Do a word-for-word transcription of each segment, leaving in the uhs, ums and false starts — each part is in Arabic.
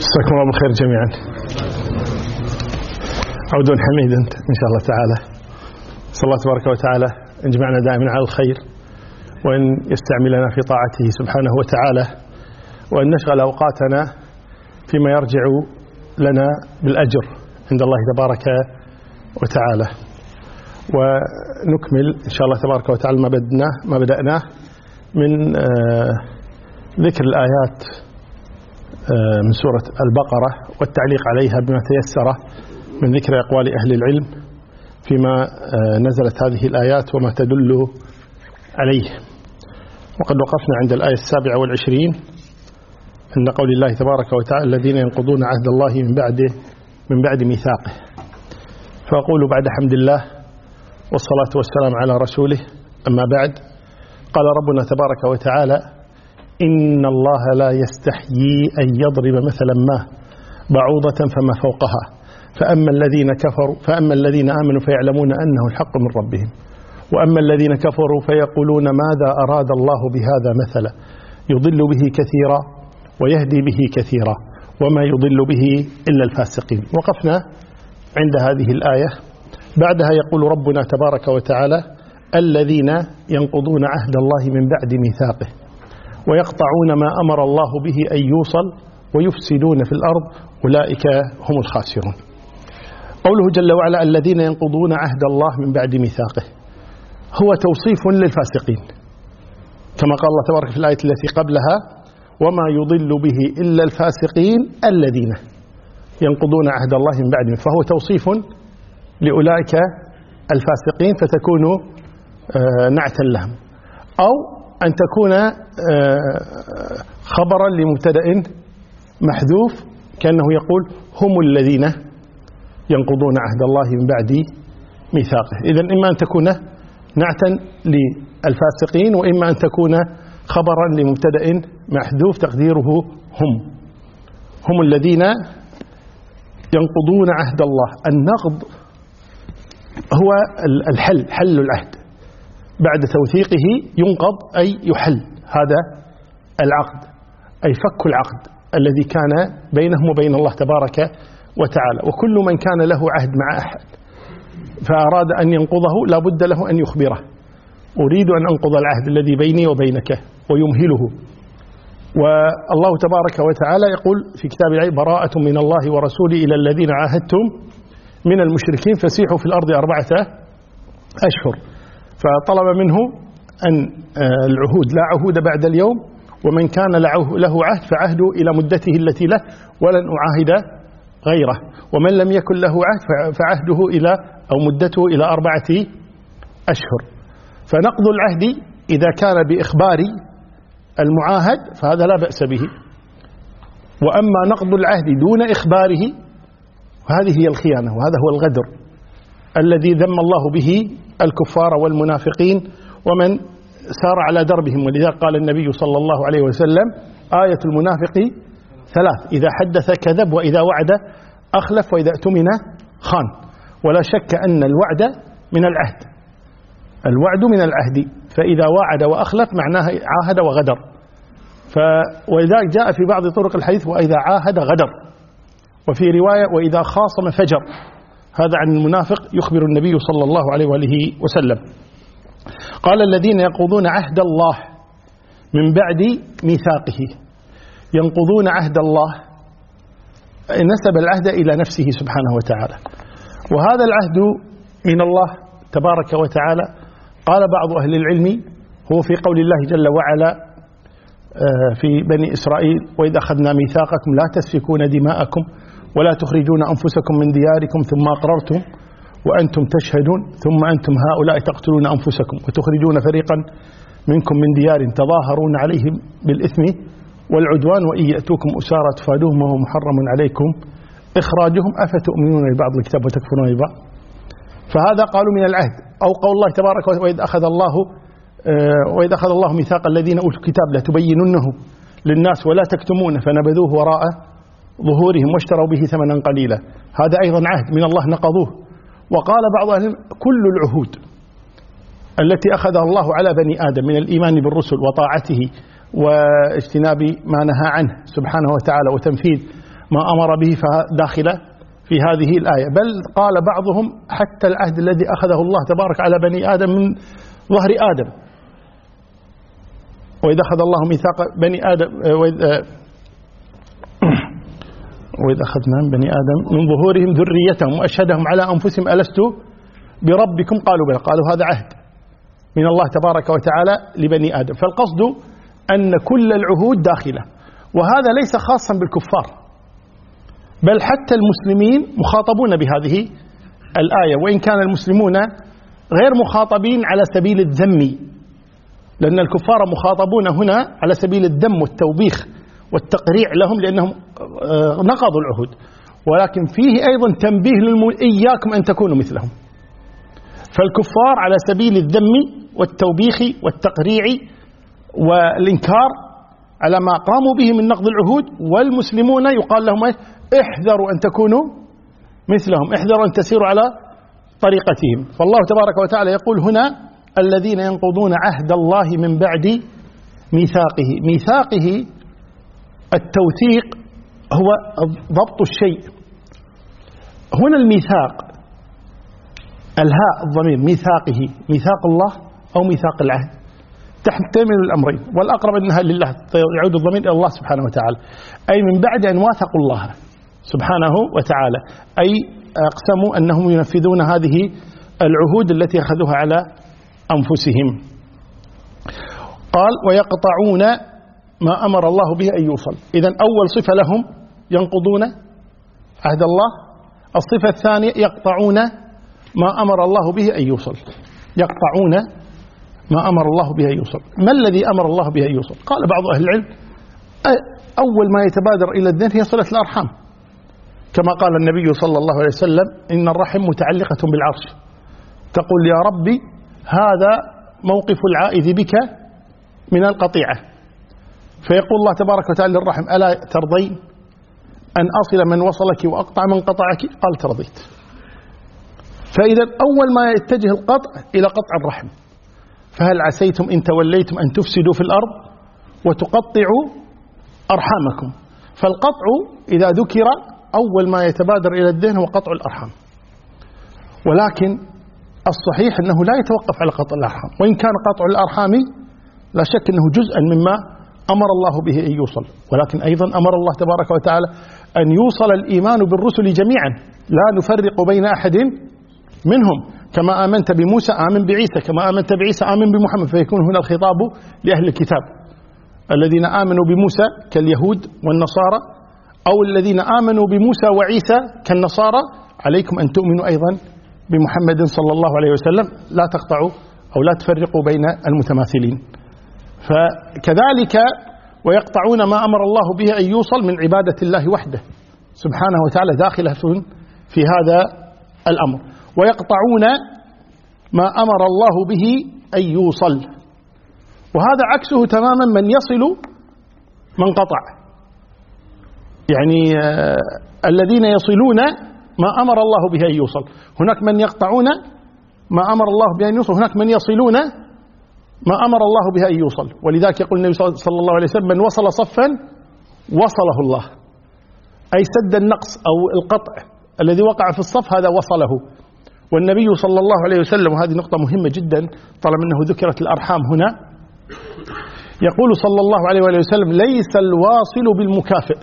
مساكم الله بالخير جميعا. عود حميد أنت إن شاء الله تعالى. صلى الله تبارك وتعالى أن يجمعنا دائما على الخير، وأن يستعملنا في طاعته سبحانه وتعالى، وأن نشغل أوقاتنا فيما يرجع لنا بالأجر عند الله تبارك وتعالى. ونكمل إن شاء الله تبارك وتعالى ما بدأناه ما بدأناه من ذكر الآيات من سورة البقرة والتعليق عليها بما تيسر من ذكر أقوال أهل العلم فيما نزلت هذه الآيات وما تدل عليه. وقد وقفنا عند الآية السابعة والعشرين عند قول الله تبارك وتعالى: الذين ينقضون عهد الله من بعد من بعد ميثاقه. فأقول بعد حمد الله والصلاة والسلام على رسوله، أما بعد، قال ربنا تبارك وتعالى: إن الله لا يستحيي أن يضرب مثلا ما بعوضة فما فوقها فأما الذين كفروا فأما الذين آمنوا فيعلمون أنه الحق من ربهم وأما الذين كفروا فيقولون ماذا أراد الله بهذا مثلا يضل به كثيرا ويهدي به كثيرا وما يضل به إلا الفاسقين. وقفنا عند هذه الآية. بعدها يقول ربنا تبارك وتعالى: الذين ينقضون عهد الله من بعد ميثاقه ويقطعون ما أمر الله به أن يوصل ويفسدون في الأرض أولئك هم الخاسرون. قوله جل وعلا: الذين ينقضون عهد الله من بعد ميثاقه، هو توصيف للفاسقين، كما قال الله تبارك في الآية التي قبلها: وما يضل به إلا الفاسقين الذين ينقضون عهد الله من بعد ميثاقه. فهو توصيف لأولئك الفاسقين، فتكون نعتا لهم، أو أن تكون خبرا لمبتدأ محذوف كأنه يقول: هم الذين ينقضون عهد الله من بعد ميثاقه. إذن إما أن تكون نعتا للفاسقين، وإما أن تكون خبرا لمبتدأ محذوف تقديره هم هم الذين ينقضون عهد الله. النقض هو الحل، حل العهد بعد توثيقه، ينقض أي يحل هذا العقد، أي فك العقد الذي كان بينهم وبين الله تبارك وتعالى. وكل من كان له عهد مع أحد فأراد أن ينقضه لا بد له أن يخبره: أريد أن أنقض العهد الذي بيني وبينك، ويمهله. والله تبارك وتعالى يقول في كتاب العهد: براءة من الله ورسوله إلى الذين عاهدتم من المشركين فسيحوا في الأرض أربعة أشهر. فطلب منه أن العهود لا عهود بعد اليوم، ومن كان له عهد فعهده إلى مدته التي له ولن أعاهد غيره، ومن لم يكن له عهد فعهده إلى أو مدته إلى أربعة أشهر. فنقض العهد إذا كان بإخبار المعاهد فهذا لا بأس به، وأما نقض العهد دون إخباره فهذه هي الخيانة، وهذا هو الغدر الذي ذم الله به الكفار والمنافقين ومن سار على دربهم. ولذلك قال النبي صلى الله عليه وسلم: آية المنافق ثلاث: إذا حدث كذب، وإذا وعد أخلف، وإذا اؤتمن خان. ولا شك أن الوعد من العهد، الوعد من العهد، فإذا وعد وأخلف معناه عاهد وغدر. ف... ولذلك جاء في بعض طرق الحديث: وإذا عاهد غدر، وفي رواية: وإذا خاصم فجر. هذا عن المنافق يخبر النبي صلى الله عليه وآله وسلم. قال: الذين ينقضون عهد الله من بعد ميثاقه. ينقضون عهد الله، نسب العهد إلى نفسه سبحانه وتعالى، وهذا العهد من الله تبارك وتعالى. قال بعض أهل العلم: هو في قول الله جل وعلا في بني إسرائيل: وإذ أخذنا ميثاقكم لا تسفكون دماءكم ولا تخرجون أنفسكم من دياركم ثم أقررتم وأنتم تشهدون ثم أنتم هؤلاء تقتلون أنفسكم وتخرجون فريقا منكم من ديار تظاهرون عليهم بالإثم والعدوان وإن يأتوكم أسارى تفادوهم وهو محرم عليكم إخراجهم أفتؤمنون ببعض الكتاب وتكفرون ببعض. فهذا قالوا من العهد. أو قول الله تبارك وتعالى: وإذ أخذ الله وإذ أخذ الله ميثاق الذين أوتوا الكتاب لتبيننه للناس ولا تكتمونه فنبذوه وراء ظهورهم واشتروا به ثمنا قليلا. هذا أيضا عهد من الله نقضوه. وقال بعض أهل كل العهود التي أخذها الله على بني آدم من الإيمان بالرسل وطاعته واجتناب ما نهى عنه سبحانه وتعالى وتنفيذ ما أمر به فداخل في هذه الآية. بل قال بعضهم حتى العهد الذي أخذه الله تبارك على بني آدم من ظهر آدم، وإذا أخذ الله ميثاق بني آدم وإذا أخذنا من بني آدم من ظهورهم ذريتهم وأشهدهم على أنفسهم ألست بربكم قالوا بلى، قالوا هذا عهد من الله تبارك وتعالى لبني آدم. فالقصد أن كل العهود داخلة، وهذا ليس خاصا بالكفار، بل حتى المسلمين مخاطبون بهذه الآية، وإن كان المسلمون غير مخاطبين على سبيل الذم، لأن الكفار مخاطبون هنا على سبيل الذم والتوبيخ والتقريع لهم لأنهم نقضوا العهود، ولكن فيه أيضا تنبيه للم... إياكم أن تكونوا مثلهم. فالكفار على سبيل الذم والتوبيخ والتقريع والإنكار على ما قاموا به من نقض العهود، والمسلمون يقال لهم احذروا أن تكونوا مثلهم، احذروا أن تسيروا على طريقتهم. فالله تبارك وتعالى يقول هنا الذين ينقضون عهد الله من بعد ميثاقه. ميثاقه التوثيق هو ضبط الشيء. هنا الميثاق الهاء الضمير ميثاقه، ميثاق الله أو ميثاق العهد، تحتمل الأمرين، والأقرب أنها لله، يعود الضمير إلى الله سبحانه وتعالى، أي من بعد أن واثقوا الله سبحانه وتعالى، أي أقسموا أنهم ينفذون هذه العهود التي أخذوها على أنفسهم. قال ويقطعون ما أمر الله به أن يوصل. إذن أول صفة لهم ينقضون عهد الله. الصفة الثانية يقطعون ما أمر الله به أن يوصل، يقطعون ما أمر الله به أن يوصل. ما الذي أمر الله به أن يوصل؟ قال بعض أهل العلم أول ما يتبادر إلى الذهن هي صلة الأرحام، كما قال النبي صلى الله عليه وسلم إن الرحم متعلقة بالعرش، تقول يا ربي هذا موقف العائذ بك من القطيعة، فيقول الله تبارك وتعالى للرحم ألا ترضين أن أصل من وصلك وأقطع من قطعك؟ قال ترضيت. فإذا أول ما يتجه القطع إلى قطع الرحم. فهل عسيتم إن توليتم أن تفسدوا في الأرض وتقطعوا أرحامكم؟ فالقطع إذا ذكر أول ما يتبادر إلى الذهن هو قطع الأرحام، ولكن الصحيح أنه لا يتوقف على قطع الأرحام، وإن كان قطع الأرحام لا شك أنه جزءا مما أمر الله به أن يوصل، ولكن أيضا أمر الله تبارك وتعالى أن يوصل الإيمان بالرسل جميعا، لا نفرق بين أحد منهم، كما آمنت بموسى آمن بعيسى، كما آمنت بعيسى آمن بمحمد، فيكون هنا الخطاب لأهل الكتاب الذين آمنوا بموسى كاليهود والنصارى، أو الذين آمنوا بموسى وعيسى كالنصارى، عليكم أن تؤمنوا أيضا بمحمد صلى الله عليه وسلم، لا تقطعوا أو لا تفرقوا بين المتماثلين. فكذلك ويقطعون ما أمر الله به أن يوصل من عبادة الله وحده سبحانه وتعالى داخلة في هذا الأمر. ويقطعون ما أمر الله به أن يوصل، وهذا عكسه تماما من يصل من قطع، يعني آه الذين يصلون ما أمر الله به أن يوصل، هناك من يقطعون ما أمر الله به أن يوصل، هناك من يصلون ما أمر الله به أن يوصل. ولذلك يقول النبي صلى الله عليه وسلم من وصل صفا وصله الله، أي سد النقص أو القطع الذي وقع في الصف هذا وصله. والنبي صلى الله عليه وسلم، وهذه نقطة مهمة جدا طالما أنه ذكرت الأرحام هنا، يقول صلى الله عليه وسلم ليس الواصل بالمكافئ،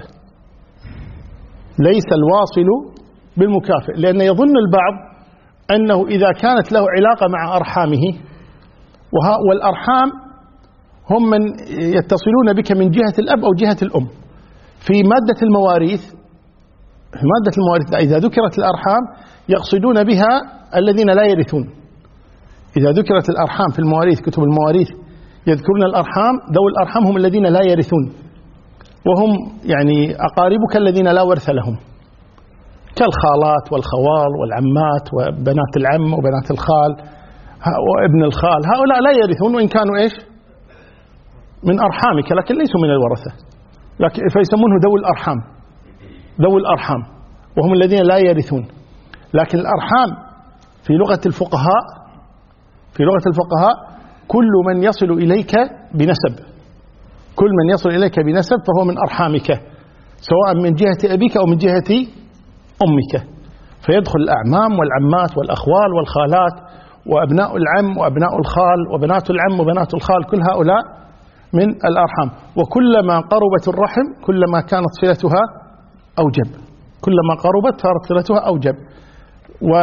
ليس الواصل بالمكافئ، لأن يظن البعض أنه إذا كانت له علاقة مع أرحامه، والأرحام هم من يتصلون بك من جهة الأب أو جهة الأم. في مادة المواريث، في مادة المواريث إذا ذكرت الأرحام يقصدون بها الذين لا يرثون. إذا ذكرت الأرحام في المواريث، كتب المواريث يذكرون الأرحام، ذوي الأرحام هم الذين لا يرثون، وهم يعني أقاربك الذين لا ورث لهم، كالخالات والخوال والعمات وبنات العم وبنات الخال وابن الخال، هؤلاء لا يرثون وإن كانوا إيش من أرحامك، لكن ليسوا من الورثة، لكن فيسمونه ذوي الأرحام، ذوي الأرحام وهم الذين لا يرثون. لكن الأرحام في لغة الفقهاء، في لغة الفقهاء كل من يصل إليك بنسب، كل من يصل إليك بنسب فهو من أرحامك، سواء من جهة أبيك أو من جهة أمك، فيدخل الأعمام والعمات والأخوال والخالات وأبناء العم وأبناء الخال وبنات العم وبنات الخال، كل هؤلاء من الأرحام. وكلما قربت الرحم كلما كانت صلتها أوجب، كلما قربت صارت صلتها أوجب. و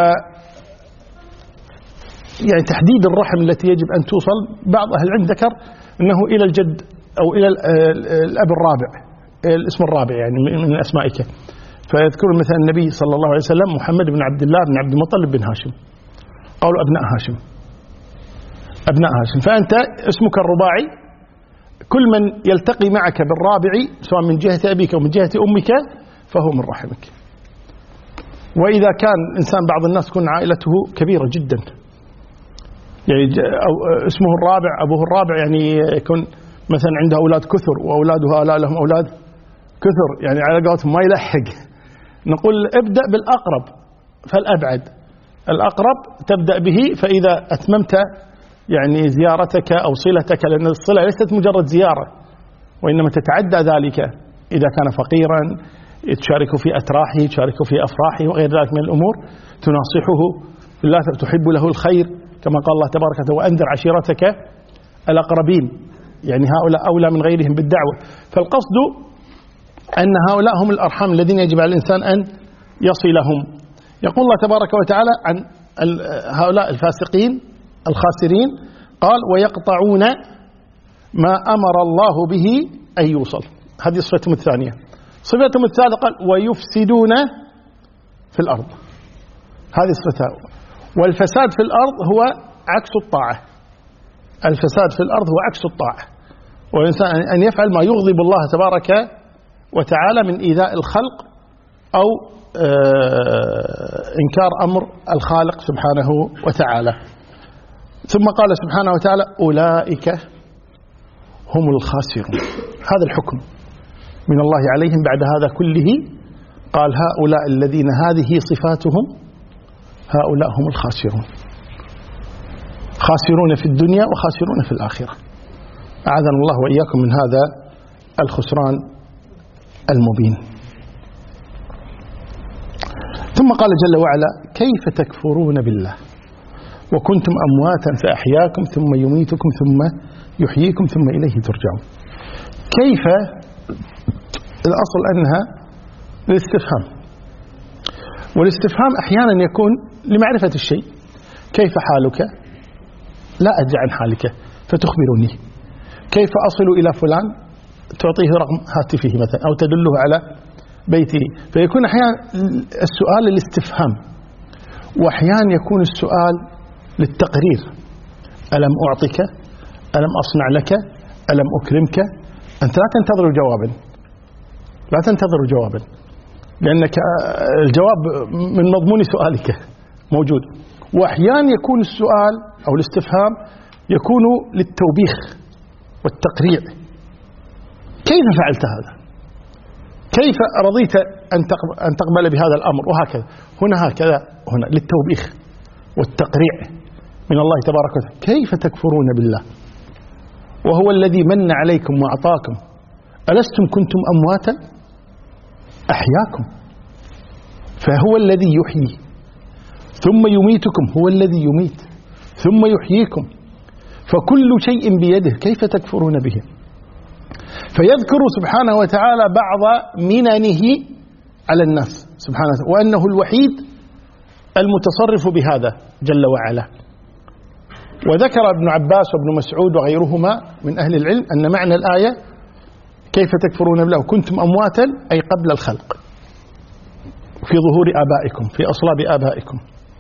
يعني تحديد الرحم التي يجب أن توصل، بعض أهل العلم ذكر أنه إلى الجد أو إلى الأب الرابع، الاسم الرابع يعني من أسمائك. فيذكر مثلا النبي صلى الله عليه وسلم محمد بن عبد الله بن عبد المطلب بن هاشم، قالوا أبناء هاشم، أبناء هاشم. فأنت اسمك الرباعي، كل من يلتقي معك بالرابع سواء من جهة أبيك أو من جهة أمك فهو من رحمك. وإذا كان إنسان، بعض الناس تكون عائلته كبيرة جدا، يعني أو اسمه الرابع أبوه الرابع، يعني يكون مثلا عنده أولاد كثر وأولاده هؤلاء لهم أولاد كثر، يعني على قولتهم ما يلحق. نقول ابدأ بالأقرب فالأبعد، الأقرب تبدأ به، فإذا أتممت يعني زيارتك أو صلتك، لأن الصلة ليست مجرد زيارة وإنما تتعدى ذلك. إذا كان فقيرا تشارك في أتراحه، تشارك في أفراحه وغير ذلك من الأمور، تناصحه بالله، تحب له الخير كما قال الله تبارك وتعالى وأنذر عشيرتك الأقربين، يعني هؤلاء أولى من غيرهم بالدعوة. فالقصد أن هؤلاء هم الأرحام الذين يجب على الإنسان أن يصلهم. يقول الله تبارك وتعالى عن هؤلاء الفاسقين الخاسرين، قال ويقطعون ما أمر الله به أن يوصل، هذه صفتهم الثانية. صفتهم الثالثة قال ويفسدون في الأرض، هذه صفتها. والفساد في الأرض هو عكس الطاعة، الفساد في الأرض هو عكس الطاعة، والإنسان أن يفعل ما يغضب الله تبارك وتعالى من إيذاء الخلق أو إنكار أمر الخالق سبحانه وتعالى. ثم قال سبحانه وتعالى أولئك هم الخاسرون، هذا الحكم من الله عليهم بعد هذا كله. قال هؤلاء الذين هذه صفاتهم هؤلاء هم الخاسرون، خاسرون في الدنيا وخاسرون في الآخرة، أعاذنا الله وإياكم من هذا الخسران المبين. ثم قال جل وعلا كيف تكفرون بالله وكنتم أمواتا فأحياكم ثم يميتكم ثم يحييكم ثم إليه ترجعون. كيف الأصل أنها للاستفهام، والاستفهام أحيانا يكون لمعرفة الشيء. كيف حالك؟ لا أدري عن حالك فتخبرني. كيف أصل إلى فلان؟ تعطيه رقم هاتفه مثلا أو تدله على بيته. فيكون أحيانا السؤال للاستفهام، وأحيانا يكون السؤال للتقرير. ألم أعطك؟ ألم أصنع لك؟ ألم أكرمك؟ أنت لا تنتظر جوابا، لا تنتظر جوابا، لأنك الجواب من مضمون سؤالك موجود. وأحيانا يكون السؤال أو الاستفهام يكون للتوبيخ والتقريع. كيف فعلت هذا؟ كيف رضيت أن تقبل بهذا الأمر؟ وهكذا هنا، هكذا هنا للتوبيخ والتقريع من الله تبارك وتعالى. كيف تكفرون بالله وهو الذي من عليكم وأعطاكم؟ ألستم كنتم أمواتا أحياكم، فهو الذي يحيي ثم يميتكم، هو الذي يميت ثم يحييكم، فكل شيء بيده، كيف تكفرون به؟ فيذكر سبحانه وتعالى بعض مننه على الناس سبحانه وتعالى، وأنه الوحيد المتصرف بهذا جل وعلا. وذكر ابن عباس وابن مسعود وغيرهما من أهل العلم أن معنى الآية كيف تكفرون بالله كنتم أمواتا أي قبل الخلق في ظهور آبائكم في أصلاب آبائكم،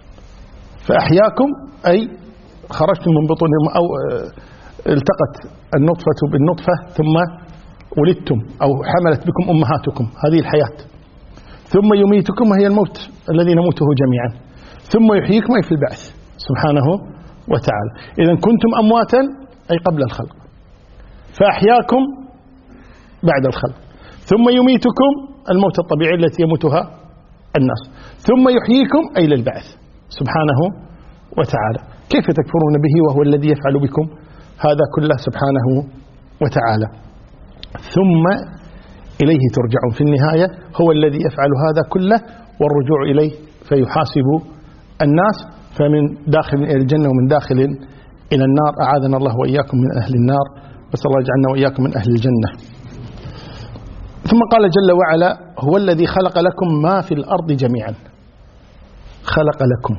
فأحياكم أي خرجتم من بطونهم أو التقت النطفة بالنطفة ثم ولدتم أو حملت بكم أمهاتكم، هذه الحياة. ثم يميتكم وهي الموت الذي نموته جميعا، ثم يحييكم أي في البعث سبحانه وتعالى. إذن كنتم أمواتا أي قبل الخلق، فأحياكم بعد الخلق، ثم يميتكم الموت الطبيعي التي يموتها الناس، ثم يحييكم أي للبعث سبحانه وتعالى. كيف تكفرون به وهو الذي يفعل بكم هذا كله سبحانه وتعالى؟ ثم إليه ترجعون. في النهاية هو الذي يفعل هذا كله، والرجوع إليه فيحاسب الناس، فمن داخل إلى الجنة ومن داخل إلى النار. أعاذنا الله وإياكم من أهل النار، وصلى الله يجعلنا وإياكم من أهل الجنة. ثم قال جل وعلا: هو الذي خلق لكم ما في الأرض جميعا. خلق لكم،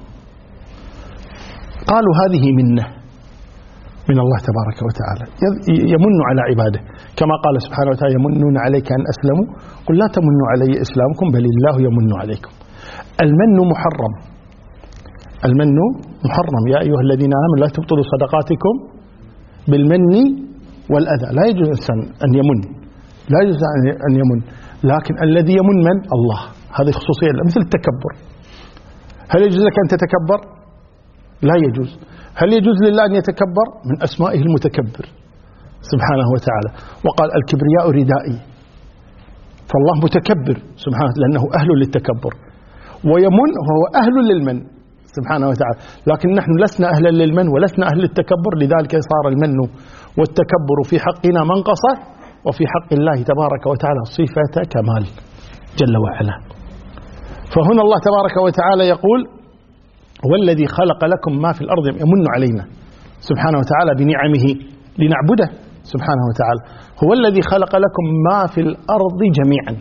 قالوا هذه منة من الله تبارك وتعالى، يمن على عباده، كما قال سبحانه وتعالى: يمنون عليك أن أسلموا قل لا تمنوا علي إسلامكم بل الله يمن عليكم. المن محرم، المن محرم. يا أيها الذين آمنوا لا تبطلوا صدقاتكم بالمن والأذى. لا يجوز الإنسان أن يمن، لا يجوز أن يمن، لكن الذي يمن من الله، هذه خصوصية مثل التكبر. هل يجوز لك أن تتكبر؟ لا يجوز. هل يجوز لله أن يتكبر؟ من أسمائه المتكبر سبحانه وتعالى، وقال: الكبرياء ردائي. فالله متكبر سبحانه لأنه أهل للتكبر، ويمن وهو أهل للمن سبحانه وتعالى، لكن نحن لسنا أهلا للمن ولسنا أهل للتكبر، لذلك صار المن والتكبر في حقنا منقصة، وفي حق الله تبارك وتعالى صفة كمال جل وعلا. فهنا الله تبارك وتعالى يقول: والذي خلق لكم ما في الأرض، يمن علينا سبحانه وتعالى بنعمه لنعبده سبحانه وتعالى. هو الذي خلق لكم ما في الأرض جميعا.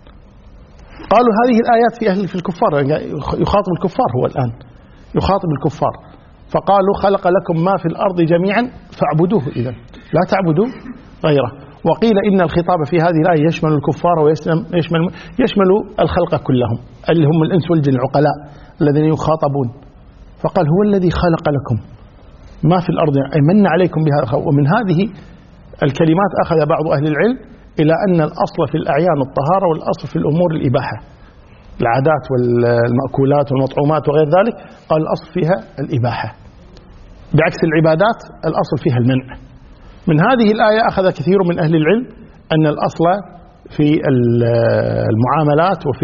قالوا هذه الآيات في أهل في الكفار، يخاطب الكفار، هو الآن يخاطب الكفار، فقالوا: خلق لكم ما في الأرض جميعا فاعبدوه، إذن لا تعبدوا غيره. وقيل إن الخطاب في هذه الآية يشمل الكفار ويشمل يشمل الخلق كلهم، اللي هم الإنس والجن العقلاء الذين يخاطبون. فقال: هو الذي خلق لكم ما في الأرض، أي من عليكم بها. ومن هذه الكلمات أخذ بعض أهل العلم إلى أن الأصل في الأعيان الطهارة، والأصل في الأمور الإباحة، العادات والمأكولات والمطعومات وغير ذلك، قال الأصل فيها الإباحة، بعكس العبادات الأصل فيها المنع. من هذه الآية أخذ كثير من أهل العلم أن الأصل في المعاملات وفي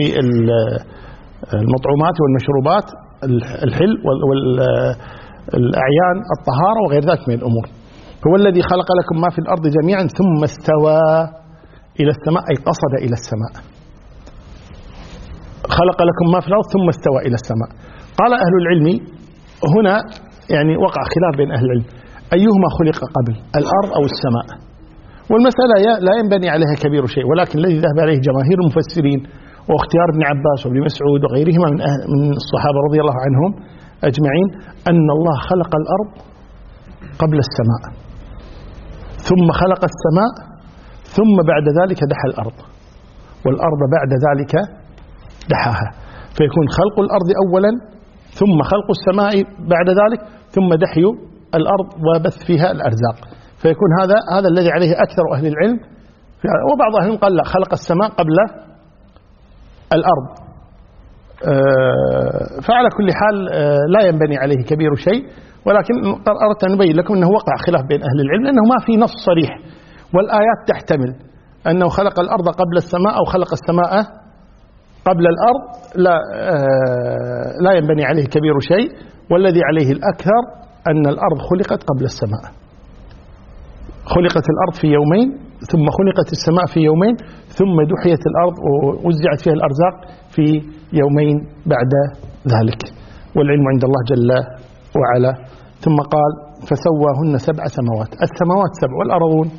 المطعومات والمشروبات الحل، والأعيان الطهارة وغير ذلك من الأمور. هو الذي خلق لكم ما في الأرض جميعا ثم استوى إلى السماء، أي قصد إلى السماء. خلق لكم ما في الأرض ثم استوى إلى السماء. قال أهل العلم هنا، يعني وقع خلاف بين أهل العلم أيهما خلق قبل، الأرض أو السماء. والمسألة لا ينبني عليها كبير شيء، ولكن الذي ذهب عليه جماهير المفسرين واختيار ابن عباس وابن مسعود وغيرهما من, من الصحابة رضي الله عنهم أجمعين أن الله خلق الأرض قبل السماء، ثم خلق السماء، ثم بعد ذلك دحى الأرض، والأرض بعد ذلك دحاها، فيكون خلق الأرض أولا، ثم خلق السماء بعد ذلك، ثم دحي الأرض وبث فيها الأرزاق. فيكون هذا هذا الذي عليه أكثر أهل العلم. وبعض أهل العلم قال لا، خلق السماء قبل الأرض. فعلى كل حال لا ينبني عليه كبير شيء، ولكن أردت أن نبين لكم أنه وقع خلاف بين أهل العلم، لأنه ما في نص صريح، والآيات تحتمل أنه خلق الأرض قبل السماء أو خلق السماء قبل الأرض. لا لا ينبني عليه كبير شيء، والذي عليه الأكثر أن الأرض خلقت قبل السماء. خلقت الأرض في يومين، ثم خلقت السماء في يومين، ثم دحيت الأرض ووزعت فيها الأرزاق في يومين بعد ذلك، والعلم عند الله جل وعلا. ثم قال: فسواهن سبع سماوات. السماوات سبع، والأرضون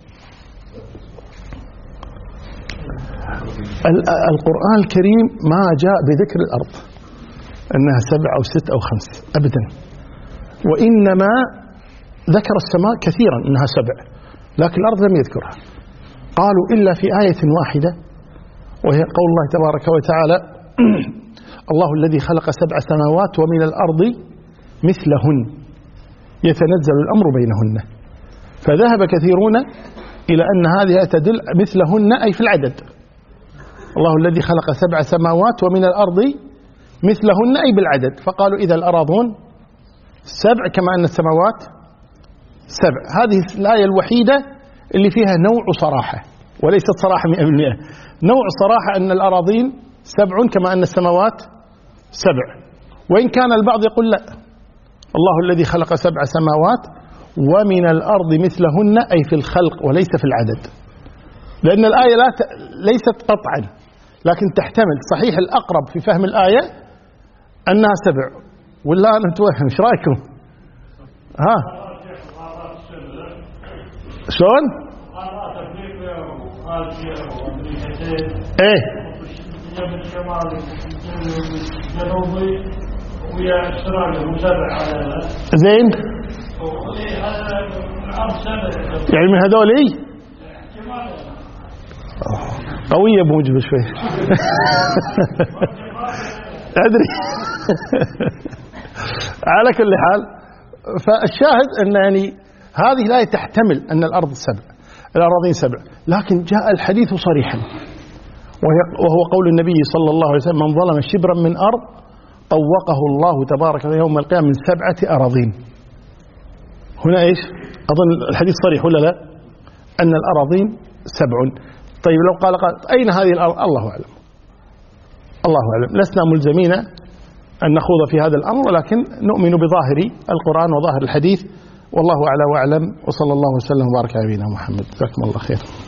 القرآن الكريم ما جاء بذكر الأرض أنها سبع أو ست أو خمس أبدا، وإنما ذكر السماء كثيرا أنها سبع، لكن الأرض لم يذكرها. قالوا إلا في آية واحدة، وهي قول الله تبارك وتعالى: الله الذي خلق سبع سماوات ومن الأرض مثلهن يتنزل الأمر بينهن. فذهب كثيرون إلى أن هذه تدل مثلهن أي في العدد. الله الذي خلق سبع سماوات ومن الأرض مثلهن أي بالعدد، فقالوا إذا الأراضون سبع كما أن السماوات سبع. هذه الآية الوحيدة اللي فيها نوع صراحة، وليست صراحة مئة بالمئة، نوع صراحة أن الأراضين سبع كما أن السماوات سبع. وإن كان البعض يقول لا، الله الذي خلق سبع سماوات ومن الأرض مثلهن أي في الخلق وليس في العدد، لأن الآية لا ت... ليست قطعا، لكن تحتمل. صحيح الأقرب في فهم الآية أنها سبع، ولا أنا متوهم؟ إيش رأيكم؟ ها شلون؟ إيه زين، يعني من هذول إيه قوية بموجب شوي أدري على كل حال، فالشاهد أن يعني هذه الآية تحتمل أن الأرض سبع، الأراضين سبع، لكن جاء الحديث صريحا، وهو قول النبي صلى الله عليه وسلم: من ظلم شبرا من أرض طوقه الله تبارك يوم القيامة من سبعة أراضين. هنا إيش؟ أظن الحديث صريح ولا لا؟ أن الأراضين سبع. طيب لو قال قال أين هذه الأرض؟ الله أعلم، الله أعلم. لسنا ملزمين أن نخوض في هذا الأمر، ولكن نؤمن بظاهر القرآن وظاهر الحديث، والله أعلى وأعلم، وصلى الله وسلم وبارك على نبينا محمد. جزاكم الله خير.